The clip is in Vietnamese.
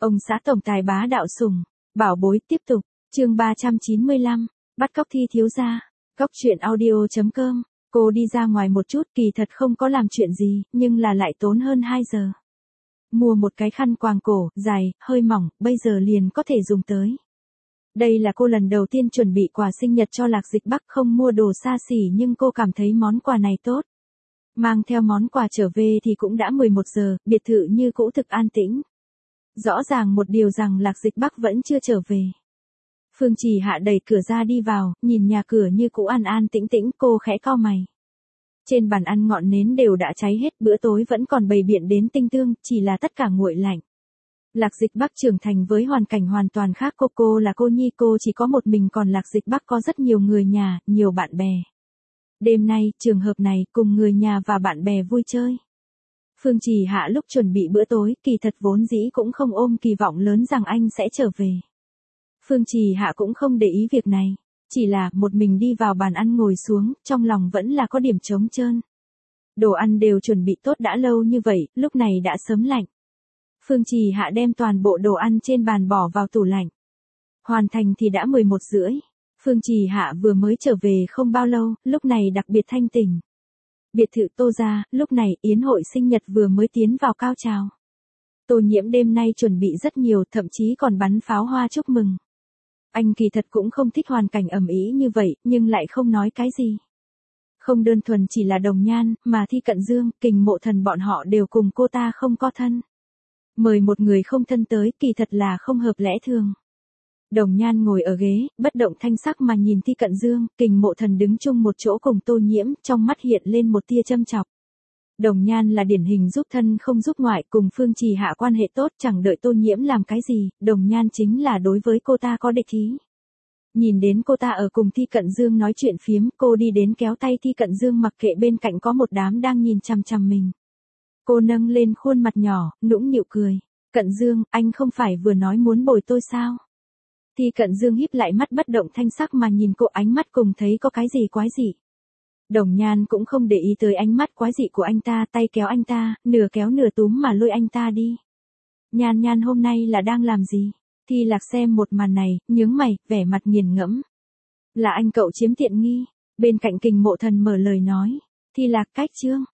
Ông xã tổng tài bá đạo sủng, bảo bối tiếp tục, chương 395, bắt cóc Thi thiếu gia, cóc truyện audio.com, cô đi ra ngoài một chút kỳ thật không có làm chuyện gì, nhưng là lại tốn hơn 2 giờ. Mua một cái khăn quàng cổ, dài, hơi mỏng, bây giờ liền có thể dùng tới. Đây là cô lần đầu tiên chuẩn bị quà sinh nhật cho Lạc Dịch Bắc, không mua đồ xa xỉ nhưng cô cảm thấy món quà này tốt. Mang theo món quà trở về thì cũng đã 11 giờ, biệt thự như cũ thực an tĩnh. Rõ ràng một điều rằng Lạc Dịch Bắc vẫn chưa trở về. Phương Trì Hạ đẩy cửa ra đi vào, nhìn nhà cửa như cũ an an tĩnh tĩnh, cô khẽ cau mày. Trên bàn ăn ngọn nến đều đã cháy hết, bữa tối vẫn còn bày biện đến tinh tương, chỉ là tất cả nguội lạnh. Lạc Dịch Bắc trưởng thành với hoàn cảnh hoàn toàn khác, cô là cô nhi, cô chỉ có một mình, còn Lạc Dịch Bắc có rất nhiều người nhà, nhiều bạn bè. Đêm nay, trường hợp này, cùng người nhà và bạn bè vui chơi. Phương Trì Hạ lúc chuẩn bị bữa tối, kỳ thật vốn dĩ cũng không ôm kỳ vọng lớn rằng anh sẽ trở về. Phương Trì Hạ cũng không để ý việc này, chỉ là một mình đi vào bàn ăn ngồi xuống, trong lòng vẫn là có điểm trống trơn. Đồ ăn đều chuẩn bị tốt đã lâu như vậy, lúc này đã sớm lạnh. Phương Trì Hạ đem toàn bộ đồ ăn trên bàn bỏ vào tủ lạnh. Hoàn thành thì đã 11 rưỡi. Phương Trì Hạ vừa mới trở về không bao lâu, lúc này đặc biệt thanh tỉnh. Biệt thự Tô gia, lúc này yến hội sinh nhật vừa mới tiến vào cao trào. Tô Nhiễm đêm nay chuẩn bị rất nhiều, thậm chí còn bắn pháo hoa chúc mừng. Anh kỳ thật cũng không thích hoàn cảnh ầm ĩ như vậy, nhưng lại không nói cái gì. Không đơn thuần chỉ là Đồng Nhan, mà Thi Cận Dương, Kình Mộ Thần bọn họ đều cùng cô ta không có thân. Mời một người không thân tới, kỳ thật là không hợp lẽ thường. Đồng Nhan ngồi ở ghế, bất động thanh sắc mà nhìn Thi Cận Dương, Kình Mộ Thần đứng chung một chỗ cùng Tô Nhiễm, trong mắt hiện lên một tia châm chọc. Đồng Nhan là điển hình giúp thân không giúp ngoại, cùng Phương Trì Hạ quan hệ tốt, chẳng đợi Tô Nhiễm làm cái gì, Đồng Nhan chính là đối với cô ta có địch ý. Nhìn đến cô ta ở cùng Thi Cận Dương nói chuyện phiếm, cô đi đến kéo tay Thi Cận Dương, mặc kệ bên cạnh có một đám đang nhìn chằm chằm mình. Cô nâng lên khuôn mặt nhỏ, nũng nịu cười. Cận Dương, anh không phải vừa nói muốn bồi tôi sao? Thi Cận Dương híp lại mắt bất động thanh sắc mà nhìn cô, ánh mắt cùng thấy có cái gì quái dị. Đồng Nhan cũng không để ý tới ánh mắt quái dị của anh ta, tay kéo anh ta, nửa kéo nửa túm mà lôi anh ta đi. Nhan Nhan hôm nay là đang làm gì? Thi Lạc xem một màn này, nhướng mày, vẻ mặt nghiền ngẫm. Là anh cậu chiếm tiện nghi. Bên cạnh Kình Mộ Thần mở lời nói. Thi Lạc cách chương.